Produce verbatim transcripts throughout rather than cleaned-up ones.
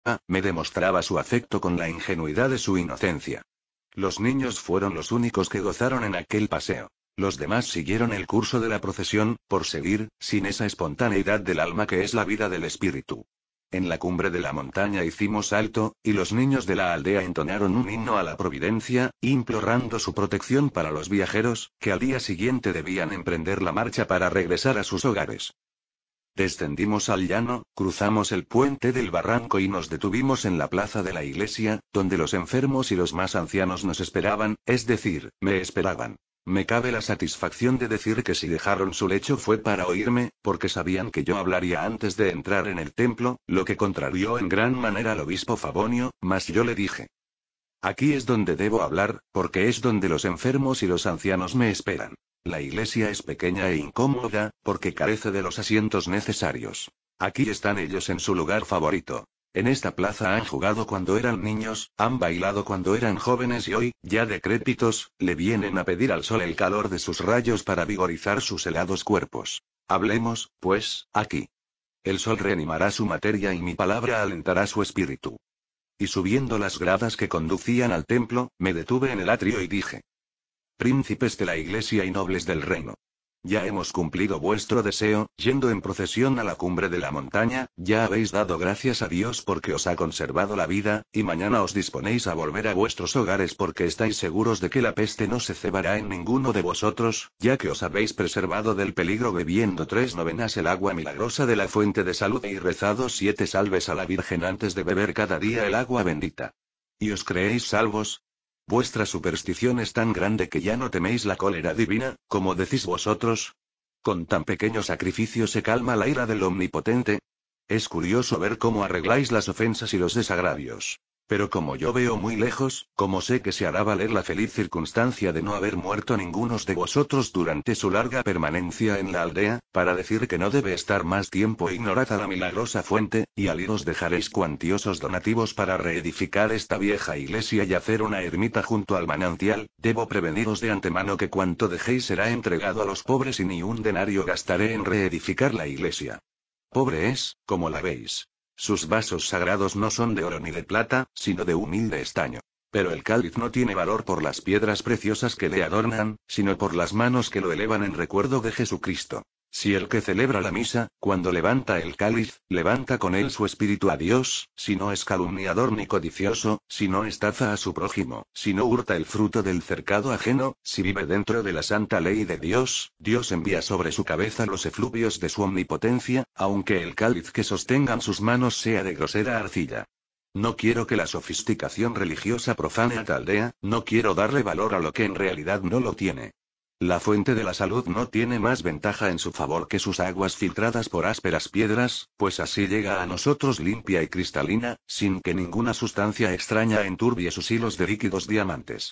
me demostraba su afecto con la ingenuidad de su inocencia. Los niños fueron los únicos que gozaron en aquel paseo. Los demás siguieron el curso de la procesión, por seguir, sin esa espontaneidad del alma que es la vida del espíritu. En la cumbre de la montaña hicimos alto, y los niños de la aldea entonaron un himno a la Providencia, implorando su protección para los viajeros, que al día siguiente debían emprender la marcha para regresar a sus hogares. Descendimos al llano, cruzamos el puente del barranco y nos detuvimos en la plaza de la iglesia, donde los enfermos y los más ancianos nos esperaban, es decir, me esperaban. Me cabe la satisfacción de decir que si dejaron su lecho fue para oírme, porque sabían que yo hablaría antes de entrar en el templo, lo que contrarió en gran manera al obispo Favonio, mas yo le dije: aquí es donde debo hablar, porque es donde los enfermos y los ancianos me esperan. La iglesia es pequeña e incómoda, porque carece de los asientos necesarios. Aquí están ellos en su lugar favorito. En esta plaza han jugado cuando eran niños, han bailado cuando eran jóvenes y hoy, ya decrépitos, le vienen a pedir al sol el calor de sus rayos para vigorizar sus helados cuerpos. Hablemos, pues, aquí. El sol reanimará su materia y mi palabra alentará su espíritu. Y subiendo las gradas que conducían al templo, me detuve en el atrio y dije: príncipes de la iglesia y nobles del reino. Ya hemos cumplido vuestro deseo, yendo en procesión a la cumbre de la montaña, ya habéis dado gracias a Dios porque os ha conservado la vida, y mañana os disponéis a volver a vuestros hogares porque estáis seguros de que la peste no se cebará en ninguno de vosotros, ya que os habéis preservado del peligro bebiendo tres novenas el agua milagrosa de la fuente de salud y rezado siete salves a la Virgen antes de beber cada día el agua bendita. ¿Y os creéis salvos? ¿Vuestra superstición es tan grande que ya no teméis la cólera divina, como decís vosotros? ¿Con tan pequeño sacrificio se calma la ira del Omnipotente? Es curioso ver cómo arregláis las ofensas y los desagravios. Pero como yo veo muy lejos, como sé que se hará valer la feliz circunstancia de no haber muerto ningunos de vosotros durante su larga permanencia en la aldea, para decir que no debe estar más tiempo ignorad a la milagrosa fuente, y al iros dejaréis cuantiosos donativos para reedificar esta vieja iglesia y hacer una ermita junto al manantial, debo preveniros de antemano que cuanto dejéis será entregado a los pobres y ni un denario gastaré en reedificar la iglesia. Pobre es, como la veis. Sus vasos sagrados no son de oro ni de plata, sino de humilde estaño. Pero el cáliz no tiene valor por las piedras preciosas que le adornan, sino por las manos que lo elevan en recuerdo de Jesucristo. Si el que celebra la misa, cuando levanta el cáliz, levanta con él su espíritu a Dios, si no es calumniador ni codicioso, si no estafa a su prójimo, si no hurta el fruto del cercado ajeno, si vive dentro de la santa ley de Dios, Dios envía sobre su cabeza los efluvios de su omnipotencia, aunque el cáliz que sostengan sus manos sea de grosera arcilla. No quiero que la sofisticación religiosa profane a tal aldea, no quiero darle valor a lo que en realidad no lo tiene. La fuente de la salud no tiene más ventaja en su favor que sus aguas filtradas por ásperas piedras, pues así llega a nosotros limpia y cristalina, sin que ninguna sustancia extraña enturbie sus hilos de líquidos diamantes.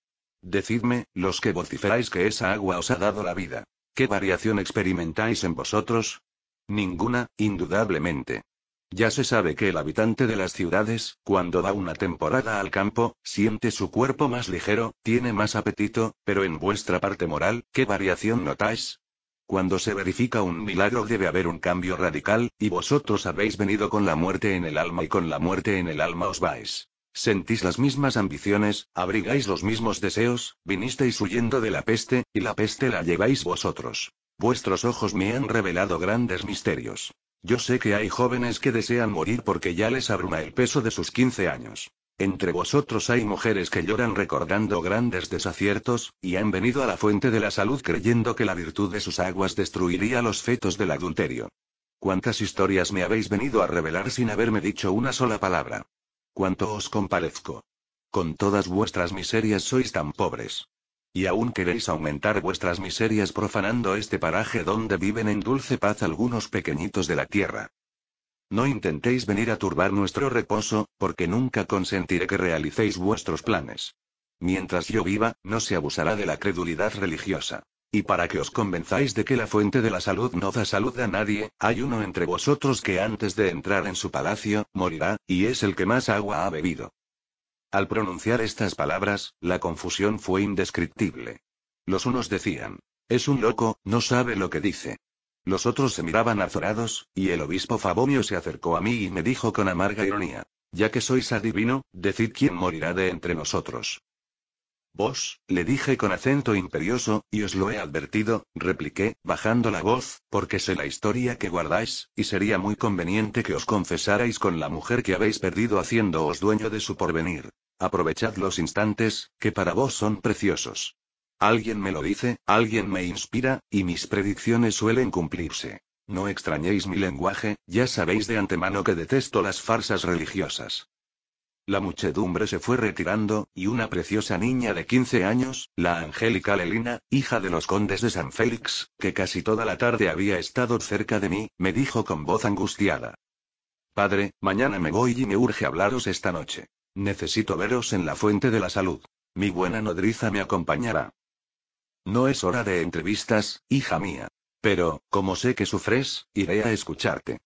Decidme, los que vociferáis que esa agua os ha dado la vida, ¿qué variación experimentáis en vosotros? Ninguna, indudablemente. Ya se sabe que el habitante de las ciudades, cuando va una temporada al campo, siente su cuerpo más ligero, tiene más apetito, pero en vuestra parte moral, ¿qué variación notáis? Cuando se verifica un milagro debe haber un cambio radical, y vosotros habéis venido con la muerte en el alma y con la muerte en el alma os vais. Sentís las mismas ambiciones, abrigáis los mismos deseos, vinisteis huyendo de la peste, y la peste la lleváis vosotros. Vuestros ojos me han revelado grandes misterios. Yo sé que hay jóvenes que desean morir porque ya les abruma el peso de sus quince años. Entre vosotros hay mujeres que lloran recordando grandes desaciertos, y han venido a la fuente de la salud creyendo que la virtud de sus aguas destruiría los fetos del adulterio. ¿Cuántas historias me habéis venido a revelar sin haberme dicho una sola palabra? ¿Cuánto os compadezco? Con todas vuestras miserias sois tan pobres. Y aún queréis aumentar vuestras miserias profanando este paraje donde viven en dulce paz algunos pequeñitos de la tierra. No intentéis venir a turbar nuestro reposo, porque nunca consentiré que realicéis vuestros planes. Mientras yo viva, no se abusará de la credulidad religiosa. Y para que os convenzáis de que la fuente de la salud no da salud a nadie, hay uno entre vosotros que antes de entrar en su palacio, morirá, y es el que más agua ha bebido. Al pronunciar estas palabras, la confusión fue indescriptible. Los unos decían: es un loco, no sabe lo que dice. Los otros se miraban azorados, y el obispo Favonio se acercó a mí y me dijo con amarga ironía: Ya que sois adivino, decid quién morirá de entre nosotros. Vos, le dije con acento imperioso, y os lo he advertido, repliqué, bajando la voz, porque sé la historia que guardáis, y sería muy conveniente que os confesarais con la mujer que habéis perdido haciéndoos dueño de su porvenir. Aprovechad los instantes, que para vos son preciosos. Alguien me lo dice, alguien me inspira, y mis predicciones suelen cumplirse. No extrañéis mi lenguaje, ya sabéis de antemano que detesto las farsas religiosas. La muchedumbre se fue retirando, y una preciosa niña de quince años, la angélica Lelina, hija de los condes de San Félix, que casi toda la tarde había estado cerca de mí, me dijo con voz angustiada. Padre, mañana me voy y me urge hablaros esta noche. Necesito veros en la fuente de la salud. Mi buena nodriza me acompañará. No es hora de entrevistas, hija mía. Pero, como sé que sufres, iré a escucharte.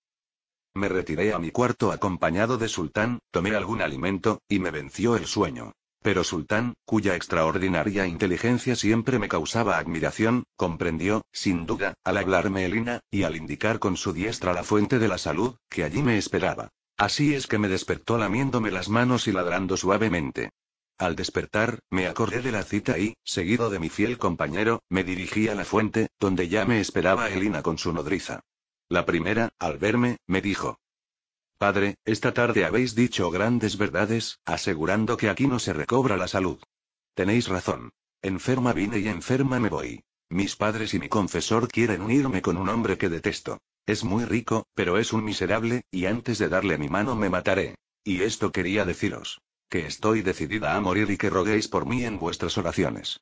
Me retiré a mi cuarto acompañado de Sultán, tomé algún alimento, y me venció el sueño. Pero Sultán, cuya extraordinaria inteligencia siempre me causaba admiración, comprendió, sin duda, al hablarme Elina, y al indicar con su diestra la fuente de la salud, que allí me esperaba. Así es que me despertó lamiéndome las manos y ladrando suavemente. Al despertar, me acordé de la cita y, seguido de mi fiel compañero, me dirigí a la fuente, donde ya me esperaba Elina con su nodriza. La primera, al verme, me dijo. Padre, esta tarde habéis dicho grandes verdades, asegurando que aquí no se recobra la salud. Tenéis razón. Enferma vine y enferma me voy. Mis padres y mi confesor quieren unirme con un hombre que detesto. Es muy rico, pero es un miserable, y antes de darle mi mano me mataré. Y esto quería deciros. Que estoy decidida a morir y que roguéis por mí en vuestras oraciones.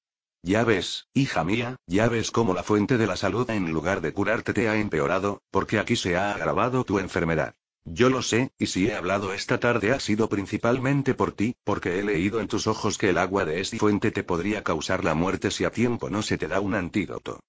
Ya ves, hija mía, ya ves cómo la fuente de la salud en lugar de curarte te ha empeorado, porque aquí se ha agravado tu enfermedad. Yo lo sé, y si he hablado esta tarde ha sido principalmente por ti, porque he leído en tus ojos que el agua de esta fuente te podría causar la muerte si a tiempo no se te da un antídoto.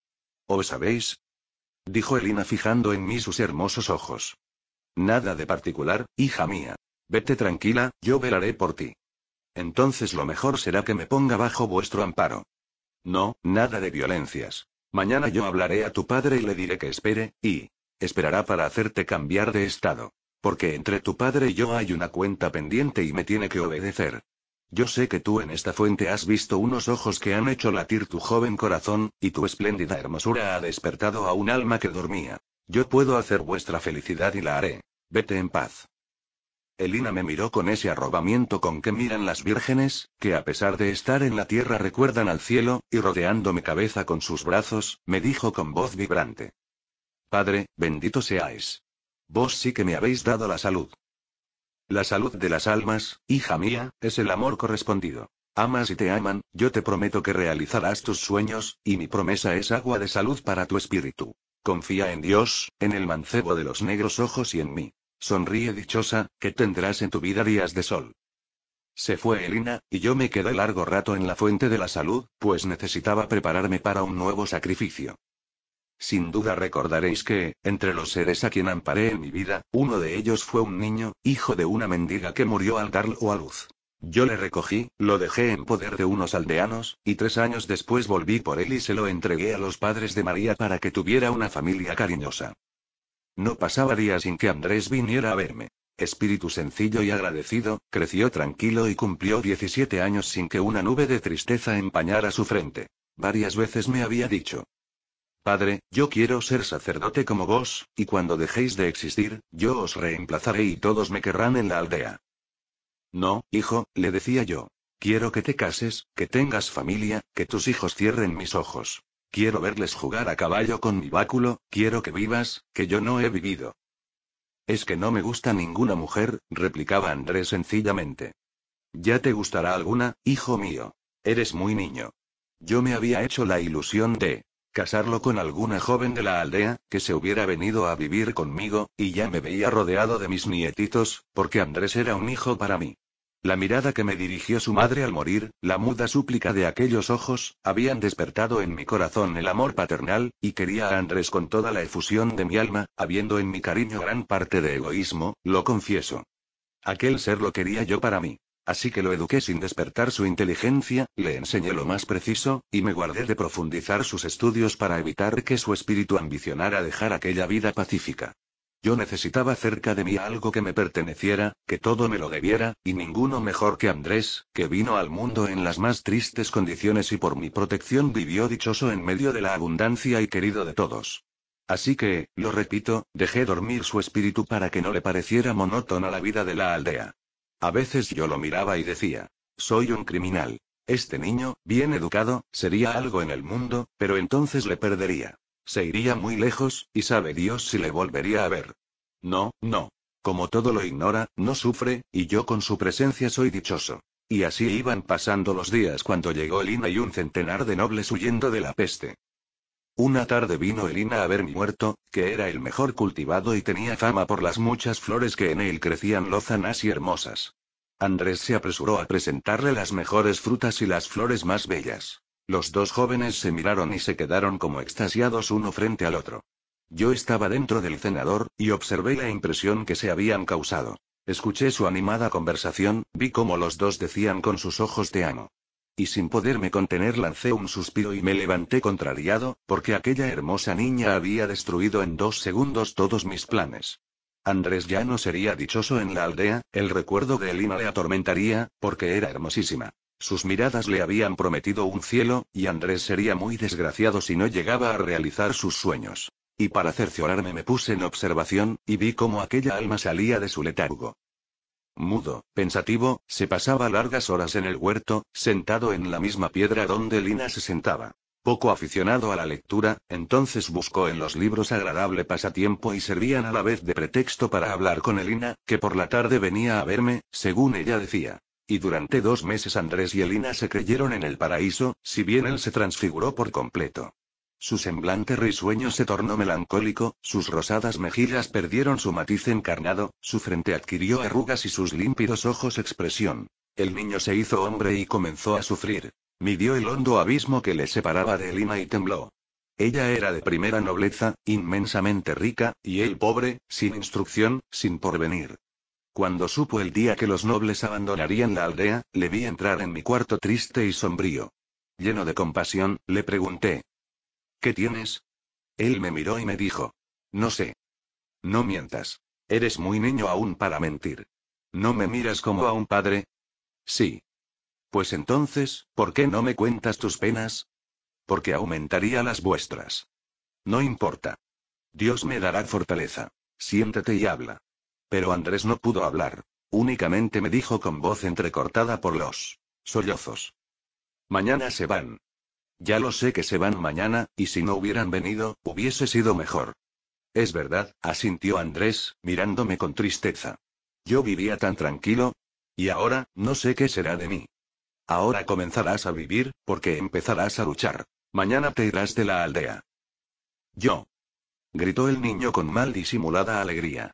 ¿O sabéis? Dijo Elina fijando en mí sus hermosos ojos. Nada de particular, hija mía. Vete tranquila, yo velaré por ti. Entonces lo mejor será que me ponga bajo vuestro amparo. No, nada de violencias. Mañana yo hablaré a tu padre y le diré que espere, y esperará para hacerte cambiar de estado. Porque entre tu padre y yo hay una cuenta pendiente y me tiene que obedecer. Yo sé que tú en esta fuente has visto unos ojos que han hecho latir tu joven corazón, y tu espléndida hermosura ha despertado a un alma que dormía. Yo puedo hacer vuestra felicidad y la haré. Vete en paz. Elina me miró con ese arrobamiento con que miran las vírgenes, que a pesar de estar en la tierra recuerdan al cielo, y rodeando mi cabeza con sus brazos, me dijo con voz vibrante. Padre, bendito seáis. Vos sí que me habéis dado la salud. La salud de las almas, hija mía, es el amor correspondido. Amas y te aman, yo te prometo que realizarás tus sueños, y mi promesa es agua de salud para tu espíritu. Confía en Dios, en el mancebo de los negros ojos y en mí. Sonríe dichosa, que tendrás en tu vida días de sol. Se fue Elina, y yo me quedé largo rato en la fuente de la salud, pues necesitaba prepararme para un nuevo sacrificio. Sin duda recordaréis que, entre los seres a quien amparé en mi vida, uno de ellos fue un niño, hijo de una mendiga que murió al darlo a luz. Yo le recogí, lo dejé en poder de unos aldeanos, y tres años después volví por él y se lo entregué a los padres de María para que tuviera una familia cariñosa. No pasaba día sin que Andrés viniera a verme. Espíritu sencillo y agradecido, creció tranquilo y cumplió diecisiete años sin que una nube de tristeza empañara su frente. Varias veces me había dicho. Padre, yo quiero ser sacerdote como vos, y cuando dejéis de existir, yo os reemplazaré y todos me querrán en la aldea. No, hijo, le decía yo. Quiero que te cases, que tengas familia, que tus hijos cierren mis ojos. Quiero verles jugar a caballo con mi báculo, quiero que vivas, que yo no he vivido. Es que no me gusta ninguna mujer, replicaba Andrés sencillamente. Ya te gustará alguna, hijo mío. Eres muy niño. Yo me había hecho la ilusión de casarlo con alguna joven de la aldea, que se hubiera venido a vivir conmigo, y ya me veía rodeado de mis nietitos, porque Andrés era un hijo para mí. La mirada que me dirigió su madre al morir, la muda súplica de aquellos ojos, habían despertado en mi corazón el amor paternal, y quería a Andrés con toda la efusión de mi alma, habiendo en mi cariño gran parte de egoísmo, lo confieso. Aquel ser lo quería yo para mí. Así que lo eduqué sin despertar su inteligencia, le enseñé lo más preciso, y me guardé de profundizar sus estudios para evitar que su espíritu ambicionara dejar aquella vida pacífica. Yo necesitaba cerca de mí algo que me perteneciera, que todo me lo debiera, y ninguno mejor que Andrés, que vino al mundo en las más tristes condiciones y por mi protección vivió dichoso en medio de la abundancia y querido de todos. Así que, lo repito, dejé dormir su espíritu para que no le pareciera monótona la vida de la aldea. A veces yo lo miraba y decía, soy un criminal. Este niño, bien educado, sería algo en el mundo, pero entonces le perdería. Se iría muy lejos, y sabe Dios si le volvería a ver. No, no. Como todo lo ignora, no sufre, y yo con su presencia soy dichoso. Y así iban pasando los días cuando llegó Elina y un centenar de nobles huyendo de la peste. Una tarde vino Elina a ver mi huerto, que era el mejor cultivado y tenía fama por las muchas flores que en él crecían lozanas y hermosas. Andrés se apresuró a presentarle las mejores frutas y las flores más bellas. Los dos jóvenes se miraron y se quedaron como extasiados uno frente al otro. Yo estaba dentro del cenador, y observé la impresión que se habían causado. Escuché su animada conversación, vi cómo los dos decían con sus ojos te amo. Y sin poderme contener lancé un suspiro y me levanté contrariado, porque aquella hermosa niña había destruido en dos segundos todos mis planes. Andrés ya no sería dichoso en la aldea, el recuerdo de Elina le atormentaría, porque era hermosísima. Sus miradas le habían prometido un cielo, y Andrés sería muy desgraciado si no llegaba a realizar sus sueños. Y para cerciorarme me puse en observación, y vi cómo aquella alma salía de su letargo. Mudo, pensativo, se pasaba largas horas en el huerto, sentado en la misma piedra donde Lina se sentaba. Poco aficionado a la lectura, entonces buscó en los libros agradable pasatiempo y servían a la vez de pretexto para hablar con Elina, que por la tarde venía a verme, según ella decía. Y durante dos meses Andrés y Elina se creyeron en el paraíso, si bien él se transfiguró por completo. Su semblante risueño se tornó melancólico, sus rosadas mejillas perdieron su matiz encarnado, su frente adquirió arrugas y sus límpidos ojos expresión. El niño se hizo hombre y comenzó a sufrir. Midió el hondo abismo que le separaba de Elina y tembló. Ella era de primera nobleza, inmensamente rica, y él pobre, sin instrucción, sin porvenir. Cuando supo el día que los nobles abandonarían la aldea, le vi entrar en mi cuarto triste y sombrío. Lleno de compasión, le pregunté. ¿Qué tienes? Él me miró y me dijo. No sé. No mientas. Eres muy niño aún para mentir. ¿No me miras como a un padre? Sí. Pues entonces, ¿por qué no me cuentas tus penas? Porque aumentaría las vuestras. No importa. Dios me dará fortaleza. Siéntate y habla. Pero Andrés no pudo hablar. Únicamente me dijo con voz entrecortada por los sollozos. Mañana se van. Ya lo sé que se van mañana, y si no hubieran venido, hubiese sido mejor. Es verdad, asintió Andrés, mirándome con tristeza. Yo vivía tan tranquilo. Y ahora, no sé qué será de mí. Ahora comenzarás a vivir, porque empezarás a luchar. Mañana te irás de la aldea. Yo. Gritó el niño con mal disimulada alegría.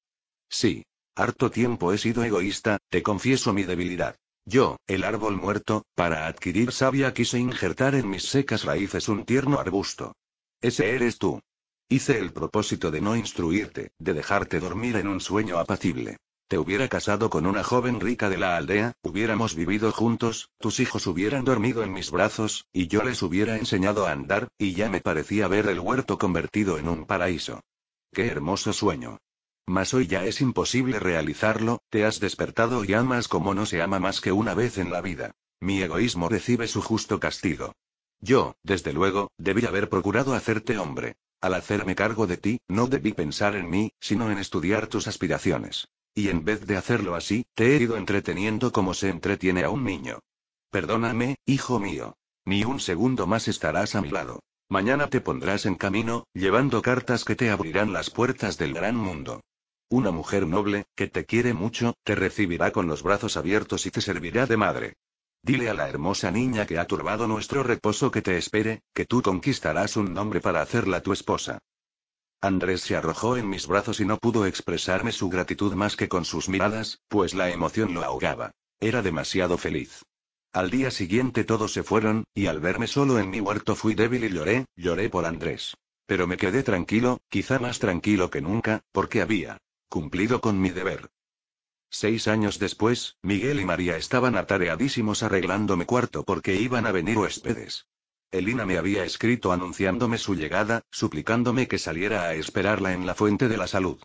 Sí. Harto tiempo he sido egoísta, te confieso mi debilidad. Yo, el árbol muerto, para adquirir savia quise injertar en mis secas raíces un tierno arbusto. Ese eres tú. Hice el propósito de no instruirte, de dejarte dormir en un sueño apacible. Te hubiera casado con una joven rica de la aldea, hubiéramos vivido juntos, tus hijos hubieran dormido en mis brazos, y yo les hubiera enseñado a andar, y ya me parecía ver el huerto convertido en un paraíso. ¡Qué hermoso sueño! Mas hoy ya es imposible realizarlo, te has despertado y amas como no se ama más que una vez en la vida. Mi egoísmo recibe su justo castigo. Yo, desde luego, debí haber procurado hacerte hombre. Al hacerme cargo de ti, no debí pensar en mí, sino en estudiar tus aspiraciones. Y en vez de hacerlo así, te he ido entreteniendo como se entretiene a un niño. Perdóname, hijo mío. Ni un segundo más estarás a mi lado. Mañana te pondrás en camino, llevando cartas que te abrirán las puertas del gran mundo. Una mujer noble, que te quiere mucho, te recibirá con los brazos abiertos y te servirá de madre. Dile a la hermosa niña que ha turbado nuestro reposo que te espere, que tú conquistarás un nombre para hacerla tu esposa. Andrés se arrojó en mis brazos y no pudo expresarme su gratitud más que con sus miradas, pues la emoción lo ahogaba. Era demasiado feliz. Al día siguiente todos se fueron, y al verme solo en mi huerto fui débil y lloré, lloré por Andrés. Pero me quedé tranquilo, quizá más tranquilo que nunca, porque había cumplido con mi deber. Seis años después, Miguel y María estaban atareadísimos arreglando mi cuarto porque iban a venir huéspedes. Elina me había escrito anunciándome su llegada, suplicándome que saliera a esperarla en la Fuente de la Salud.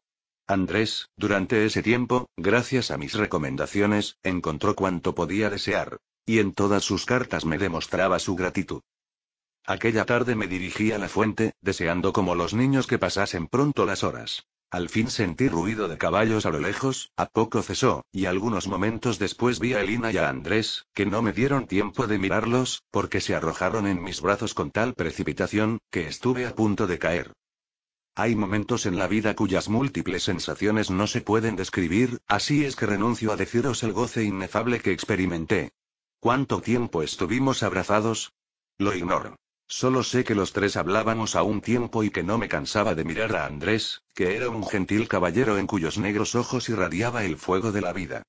Andrés, durante ese tiempo, gracias a mis recomendaciones, encontró cuanto podía desear. Y en todas sus cartas me demostraba su gratitud. Aquella tarde me dirigí a la fuente, deseando como los niños que pasasen pronto las horas. Al fin sentí ruido de caballos a lo lejos, a poco cesó, y algunos momentos después vi a Elina y a Andrés, que no me dieron tiempo de mirarlos, porque se arrojaron en mis brazos con tal precipitación, que estuve a punto de caer. Hay momentos en la vida cuyas múltiples sensaciones no se pueden describir, así es que renuncio a deciros el goce inefable que experimenté. ¿Cuánto tiempo estuvimos abrazados? Lo ignoro. Solo sé que los tres hablábamos a un tiempo y que no me cansaba de mirar a Andrés, que era un gentil caballero en cuyos negros ojos irradiaba el fuego de la vida.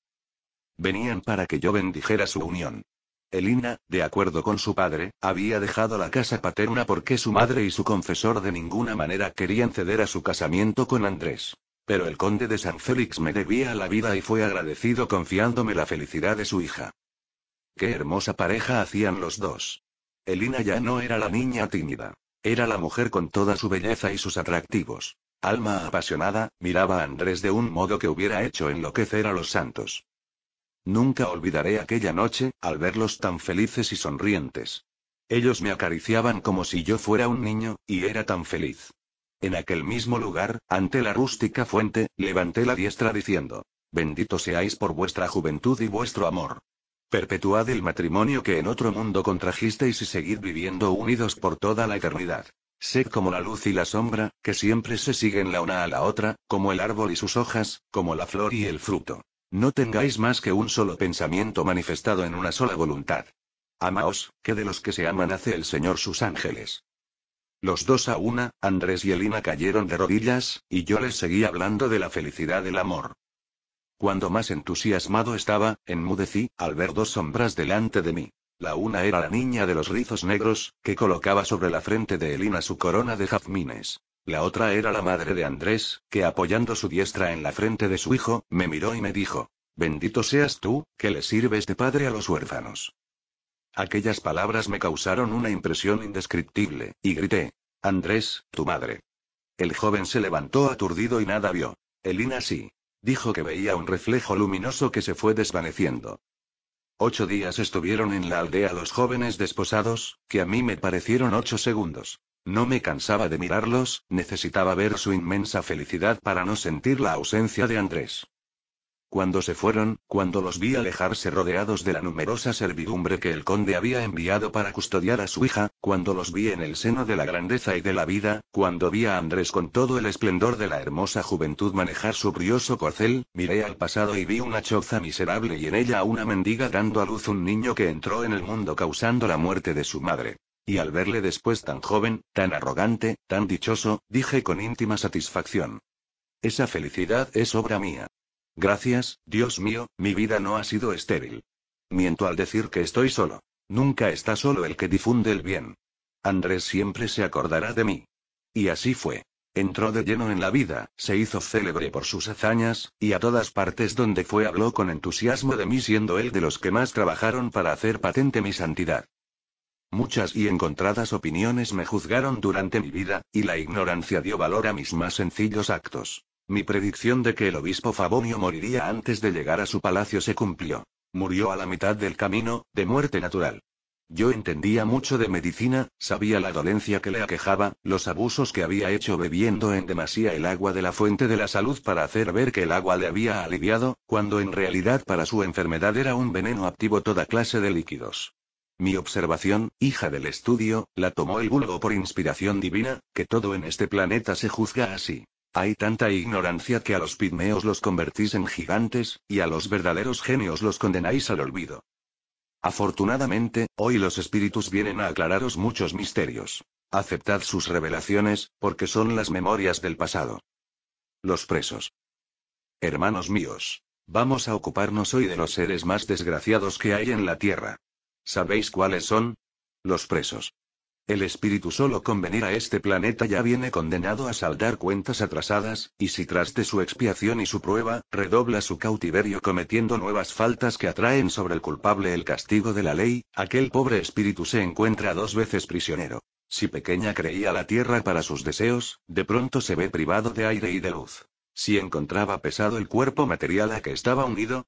Venían para que yo bendijera su unión. Elina, de acuerdo con su padre, había dejado la casa paterna porque su madre y su confesor de ninguna manera querían ceder a su casamiento con Andrés. Pero el conde de San Félix me debía la vida y fue agradecido confiándome la felicidad de su hija. Qué hermosa pareja hacían los dos. Elina ya no era la niña tímida. Era la mujer con toda su belleza y sus atractivos. Alma apasionada, miraba a Andrés de un modo que hubiera hecho enloquecer a los santos. Nunca olvidaré aquella noche, al verlos tan felices y sonrientes. Ellos me acariciaban como si yo fuera un niño, y era tan feliz. En aquel mismo lugar, ante la rústica fuente, levanté la diestra diciendo: Bendito seáis por vuestra juventud y vuestro amor. Perpetuad el matrimonio que en otro mundo contrajisteis y seguid viviendo unidos por toda la eternidad. Sed como la luz y la sombra, que siempre se siguen la una a la otra, como el árbol y sus hojas, como la flor y el fruto. No tengáis más que un solo pensamiento manifestado en una sola voluntad. Amaos, que de los que se aman hace el Señor sus ángeles. Los dos a una, Andrés y Elina cayeron de rodillas, y yo les seguí hablando de la felicidad del amor. Cuando más entusiasmado estaba, enmudecí, al ver dos sombras delante de mí. La una era la niña de los rizos negros, que colocaba sobre la frente de Elina su corona de jazmines. La otra era la madre de Andrés, que apoyando su diestra en la frente de su hijo, me miró y me dijo: Bendito seas tú, que le sirves de padre a los huérfanos. Aquellas palabras me causaron una impresión indescriptible, y grité: Andrés, tu madre. El joven se levantó aturdido y nada vio. Elina sí. Dijo que veía un reflejo luminoso que se fue desvaneciendo. Ocho días estuvieron en la aldea los jóvenes desposados, que a mí me parecieron ocho segundos. No me cansaba de mirarlos, necesitaba ver su inmensa felicidad para no sentir la ausencia de Andrés. Cuando se fueron, cuando los vi alejarse rodeados de la numerosa servidumbre que el conde había enviado para custodiar a su hija, cuando los vi en el seno de la grandeza y de la vida, cuando vi a Andrés con todo el esplendor de la hermosa juventud manejar su brioso corcel, miré al pasado y vi una choza miserable y en ella a una mendiga dando a luz un niño que entró en el mundo causando la muerte de su madre. Y al verle después tan joven, tan arrogante, tan dichoso, dije con íntima satisfacción: esa felicidad es obra mía. Gracias, Dios mío, mi vida no ha sido estéril. Miento al decir que estoy solo. Nunca está solo el que difunde el bien. Andrés siempre se acordará de mí. Y así fue. Entró de lleno en la vida, se hizo célebre por sus hazañas, y a todas partes donde fue habló con entusiasmo de mí, siendo él de los que más trabajaron para hacer patente mi santidad. Muchas y encontradas opiniones me juzgaron durante mi vida, y la ignorancia dio valor a mis más sencillos actos. Mi predicción de que el obispo Favonio moriría antes de llegar a su palacio se cumplió. Murió a la mitad del camino, de muerte natural. Yo entendía mucho de medicina, sabía la dolencia que le aquejaba, los abusos que había hecho bebiendo en demasía el agua de la fuente de la salud para hacer ver que el agua le había aliviado, cuando en realidad para su enfermedad era un veneno activo toda clase de líquidos. Mi observación, hija del estudio, la tomó el vulgo por inspiración divina, que todo en este planeta se juzga así. Hay tanta ignorancia que a los pigmeos los convertís en gigantes, y a los verdaderos genios los condenáis al olvido. Afortunadamente, hoy los espíritus vienen a aclararos muchos misterios. Aceptad sus revelaciones, porque son las memorias del pasado. Los presos. Hermanos míos, vamos a ocuparnos hoy de los seres más desgraciados que hay en la tierra. ¿Sabéis cuáles son? Los presos. El espíritu solo con venir a este planeta ya viene condenado a saldar cuentas atrasadas, y si tras de su expiación y su prueba, redobla su cautiverio cometiendo nuevas faltas que atraen sobre el culpable el castigo de la ley, aquel pobre espíritu se encuentra dos veces prisionero. Si pequeña creía la tierra para sus deseos, de pronto se ve privado de aire y de luz. Si encontraba pesado el cuerpo material a que estaba unido,